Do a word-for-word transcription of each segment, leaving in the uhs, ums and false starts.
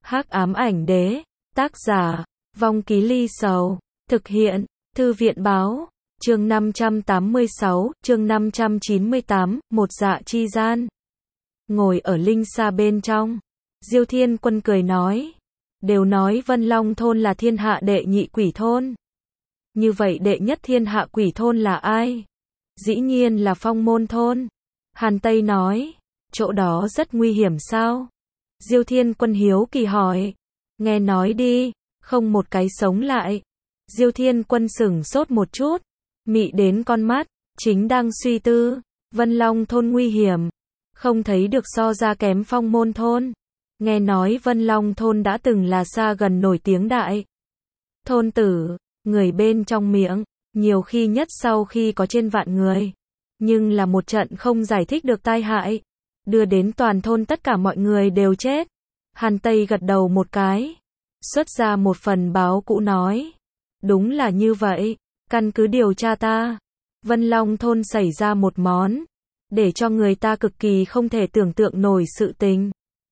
Hắc ám ảnh đế, tác giả, Vong Ký Ly Sầu, thực hiện, Thư viện báo, chương năm trăm tám mươi sáu, chương năm trăm chín mươi tám, một dạ chi gian. Ngồi ở linh xa bên trong, Diêu Thiên Quân cười nói, đều nói Vân Long thôn là thiên hạ đệ nhị quỷ thôn. Như vậy đệ nhất thiên hạ quỷ thôn là ai? Dĩ nhiên là Phong Môn thôn. Hàn Tây nói, chỗ đó rất nguy hiểm sao? Diêu Thiên Quân hiếu kỳ hỏi, nghe nói đi, không một cái sống lại. Diêu Thiên Quân sửng sốt một chút, mị đến con mắt, chính đang suy tư, Vân Long thôn nguy hiểm, không thấy được so ra kém Phong Môn thôn. Nghe nói Vân Long thôn đã từng là xa gần nổi tiếng đại thôn tử, người bên trong miệng, nhiều khi nhất sau khi có trên vạn người, nhưng là một trận không giải thích được tai hại, đưa đến toàn thôn tất cả mọi người đều chết. Hàn Tây gật đầu một cái, xuất ra một phần báo cũ nói, đúng là như vậy, căn cứ điều tra ta, Vân Long thôn xảy ra một món, để cho người ta cực kỳ không thể tưởng tượng nổi sự tình.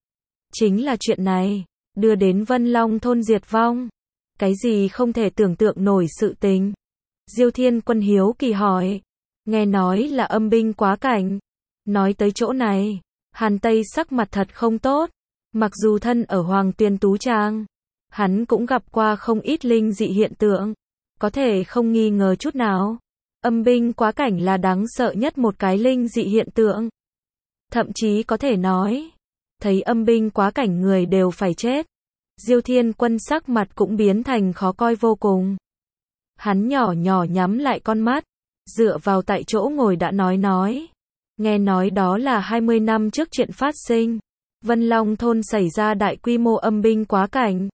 Chính là chuyện này, đưa đến Vân Long thôn diệt vong. Cái gì không thể tưởng tượng nổi sự tình? Diêu Thiên Quân hiếu kỳ hỏi, nghe nói là âm binh quá cảnh. Nói tới chỗ này, Hàn Tây sắc mặt thật không tốt, mặc dù thân ở Hoàng Tuyên Tú Trang, hắn cũng gặp qua không ít linh dị hiện tượng, có thể không nghi ngờ chút nào, âm binh quá cảnh là đáng sợ nhất một cái linh dị hiện tượng. Thậm chí có thể nói, thấy âm binh quá cảnh người đều phải chết. Diêu Thiên Quân sắc mặt cũng biến thành khó coi vô cùng. Hắn nhỏ nhỏ nhắm lại con mắt, dựa vào tại chỗ ngồi đã nói nói. Nghe nói đó là hai mươi năm trước chuyện phát sinh. Vân Long thôn xảy ra đại quy mô âm binh quá cảnh.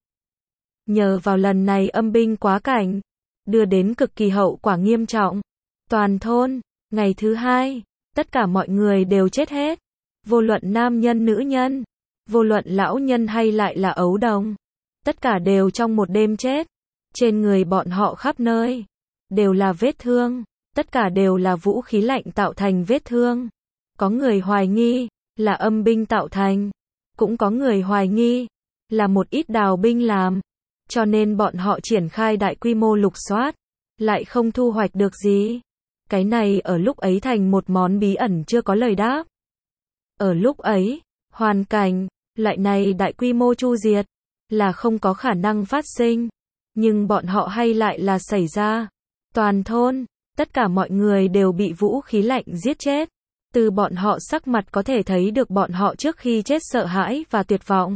Nhờ vào lần này âm binh quá cảnh, đưa đến cực kỳ hậu quả nghiêm trọng. Toàn thôn, ngày thứ hai, tất cả mọi người đều chết hết. Vô luận nam nhân nữ nhân, vô luận lão nhân hay lại là ấu đồng, tất cả đều trong một đêm chết. Trên người bọn họ khắp nơi đều là vết thương, tất cả đều là vũ khí lạnh tạo thành vết thương. Có người hoài nghi là âm binh tạo thành, cũng có người hoài nghi là một ít đào binh làm, cho nên bọn họ triển khai đại quy mô lục soát, lại không thu hoạch được gì. Cái này ở lúc ấy thành một món bí ẩn chưa có lời đáp. Ở lúc ấy, hoàn cảnh loại này đại quy mô chu diệt là không có khả năng phát sinh, nhưng bọn họ hay lại là xảy ra. Toàn thôn, tất cả mọi người đều bị vũ khí lạnh giết chết. Từ bọn họ sắc mặt có thể thấy được bọn họ trước khi chết sợ hãi và tuyệt vọng.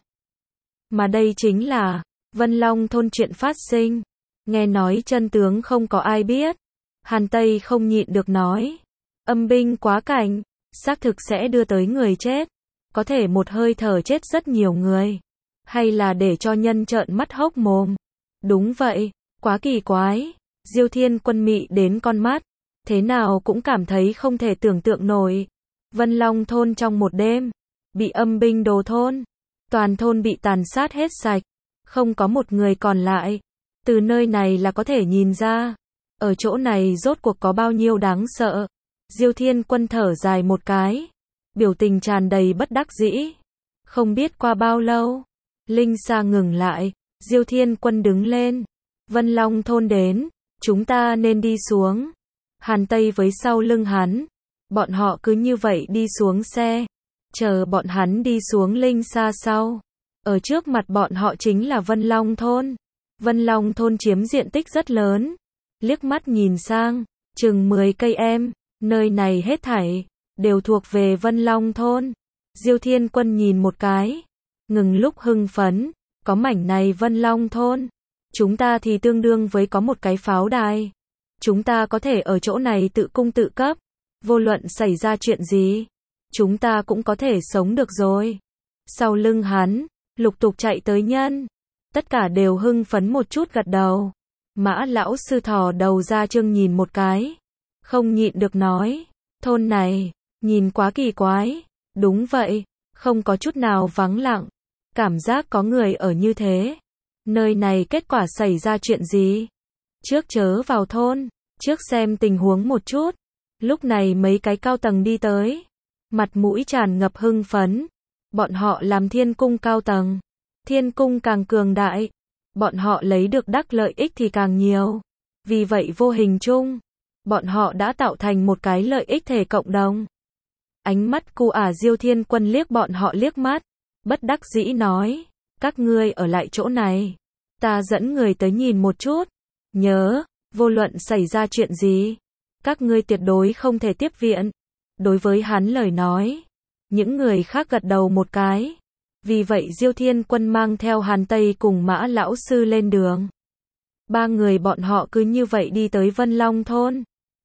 Mà đây chính là Vân Long thôn chuyện phát sinh. Nghe nói chân tướng không có ai biết. Hàn Tây không nhịn được nói, âm binh quá cảnh xác thực sẽ đưa tới người chết, có thể một hơi thở chết rất nhiều người, hay là để cho nhân trợn mắt hốc mồm. Đúng vậy, quá kỳ quái. Diêu Thiên Quân mị đến con mắt, thế nào cũng cảm thấy không thể tưởng tượng nổi. Vân Long thôn trong một đêm bị âm binh đồ thôn, toàn thôn bị tàn sát hết sạch, không có một người còn lại. Từ nơi này là có thể nhìn ra, ở chỗ này rốt cuộc có bao nhiêu đáng sợ. Diêu Thiên Quân thở dài một cái, biểu tình tràn đầy bất đắc dĩ. Không biết qua bao lâu, linh xa ngừng lại, Diêu Thiên Quân đứng lên. Vân Long thôn đến, chúng ta nên đi xuống. Hàn Tây với sau lưng hắn, bọn họ cứ như vậy đi xuống xe, chờ bọn hắn đi xuống linh xa sau. Ở trước mặt bọn họ chính là Vân Long thôn. Vân Long thôn chiếm diện tích rất lớn, liếc mắt nhìn sang, chừng mười cây em, nơi này hết thảy đều thuộc về Vân Long thôn. Diêu Thiên Quân nhìn một cái, ngừng lúc hưng phấn, có mảnh này Vân Long thôn, chúng ta thì tương đương với có một cái pháo đài. Chúng ta có thể ở chỗ này tự cung tự cấp, vô luận xảy ra chuyện gì, chúng ta cũng có thể sống được rồi. Sau lưng hắn, lục tục chạy tới nhân, tất cả đều hưng phấn một chút gật đầu. Mã lão sư thò đầu ra trương nhìn một cái, không nhịn được nói, thôn này, nhìn quá kỳ quái. Đúng vậy, không có chút nào vắng lặng, cảm giác có người ở như thế. Nơi này kết quả xảy ra chuyện gì? Trước chớ vào thôn, trước xem tình huống một chút. Lúc này mấy cái cao tầng đi tới, mặt mũi tràn ngập hưng phấn. Bọn họ làm thiên cung cao tầng, thiên cung càng cường đại, bọn họ lấy được đắc lợi ích thì càng nhiều. Vì vậy vô hình chung, bọn họ đã tạo thành một cái lợi ích thể cộng đồng. Ánh mắt cu ả Diêu Thiên Quân liếc bọn họ liếc mắt, bất đắc dĩ nói, các ngươi ở lại chỗ này, ta dẫn người tới nhìn một chút. Nhớ, vô luận xảy ra chuyện gì, các ngươi tuyệt đối không thể tiếp viện. Đối với hắn lời nói, những người khác gật đầu một cái. Vì vậy Diêu Thiên Quân mang theo Hàn Tây cùng Mã lão sư lên đường. Ba người bọn họ cứ như vậy đi tới Vân Long thôn.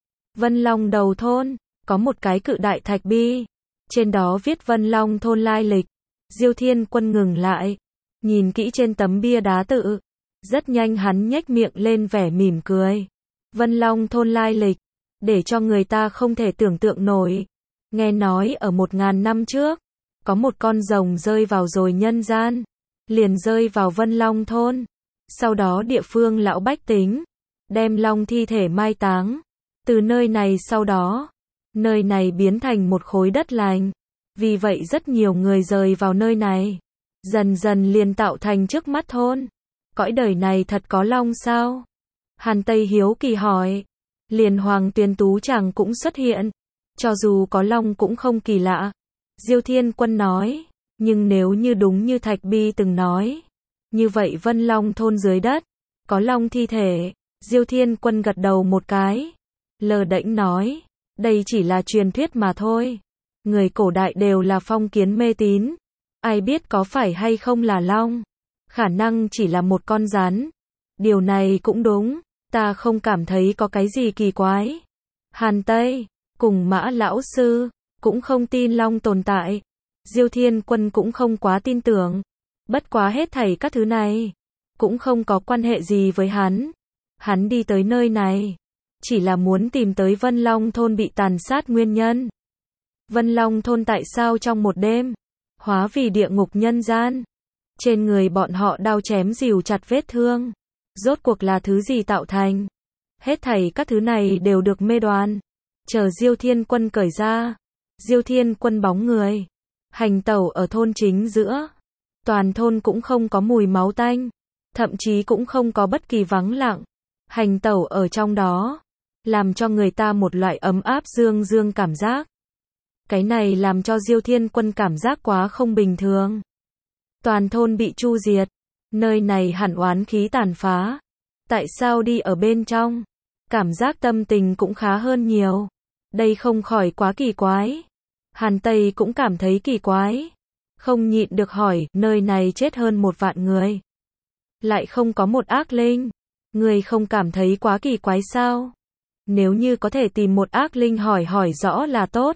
Vân Long đầu thôn, có một cái cự đại thạch bi, trên đó viết Vân Long thôn lai lịch. Diêu Thiên Quân ngừng lại, nhìn kỹ trên tấm bia đá tự. Rất nhanh hắn nhếch miệng lên vẻ mỉm cười. Vân Long thôn lai lịch, để cho người ta không thể tưởng tượng nổi. Nghe nói ở một ngàn năm trước, có một con rồng rơi vào rồi nhân gian, liền rơi vào Vân Long thôn. Sau đó địa phương lão bách tính, đem long thi thể mai táng. Từ nơi này sau đó, nơi này biến thành một khối đất lành. Vì vậy rất nhiều người rời vào nơi này. Dần dần liền tạo thành trước mắt thôn. Cõi đời này thật có long sao? Hàn Tây hiếu kỳ hỏi. Liền Hoàng Tuyền Tú chàng cũng xuất hiện. Cho dù có long cũng không kỳ lạ. Diêu Thiên Quân nói. Nhưng nếu như đúng như Thạch Bi từng nói, như vậy Vân Long thôn dưới đất, có long thi thể. Diêu Thiên Quân gật đầu một cái. Lờ đễnh nói. Đây chỉ là truyền thuyết mà thôi. Người cổ đại đều là phong kiến mê tín. Ai biết có phải hay không là long. Khả năng chỉ là một con rắn. Điều này cũng đúng. Ta không cảm thấy có cái gì kỳ quái. Hàn Tây, cùng Mã lão sư, cũng không tin long tồn tại. Diêu Thiên Quân cũng không quá tin tưởng. Bất quá hết thảy các thứ này, cũng không có quan hệ gì với hắn. Hắn đi tới nơi này, chỉ là muốn tìm tới Vân Long thôn bị tàn sát nguyên nhân. Vân Long thôn tại sao trong một đêm, hóa vì địa ngục nhân gian. Trên người bọn họ đao chém rìu chặt vết thương. Rốt cuộc là thứ gì tạo thành? Hết thảy các thứ này đều được mê đoán. Chờ Diêu Thiên Quân cởi ra. Diêu Thiên Quân bóng người, hành tẩu ở thôn chính giữa. Toàn thôn cũng không có mùi máu tanh. Thậm chí cũng không có bất kỳ vắng lặng. Hành tẩu ở trong đó, làm cho người ta một loại ấm áp dương dương cảm giác. Cái này làm cho Diêu Thiên Quân cảm giác quá không bình thường. Toàn thôn bị chu diệt. Nơi này hẳn oán khí tàn phá. Tại sao đi ở bên trong? Cảm giác tâm tình cũng khá hơn nhiều. Đây không khỏi quá kỳ quái. Hàn Tây cũng cảm thấy kỳ quái. Không nhịn được hỏi, nơi này chết hơn một vạn người. Lại không có một ác linh. Người không cảm thấy quá kỳ quái sao? Nếu như có thể tìm một ác linh hỏi hỏi rõ là tốt.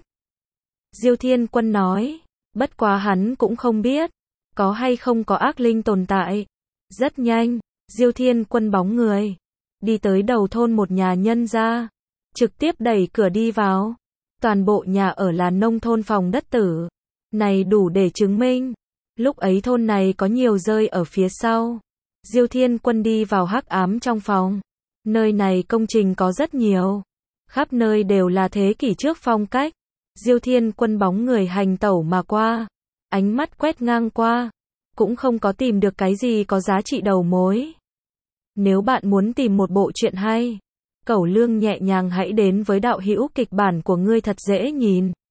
Diêu Thiên Quân nói. Bất quá hắn cũng không biết, có hay không có ác linh tồn tại. Rất nhanh, Diêu Thiên Quân bóng người, đi tới đầu thôn một nhà nhân gia. Trực tiếp đẩy cửa đi vào. Toàn bộ nhà ở là nông thôn phòng đất tử. Này đủ để chứng minh. Lúc ấy thôn này có nhiều rơi ở phía sau. Diêu Thiên Quân đi vào hắc ám trong phòng. Nơi này công trình có rất nhiều. Khắp nơi đều là thế kỷ trước phong cách. Diêu Thiên Quân bóng người hành tẩu mà qua. Ánh mắt quét ngang qua. Cũng không có tìm được cái gì có giá trị đầu mối. Nếu bạn muốn tìm một bộ truyện hay, Cẩu Lương nhẹ nhàng hãy đến với đạo hữu kịch bản của ngươi thật dễ nhìn.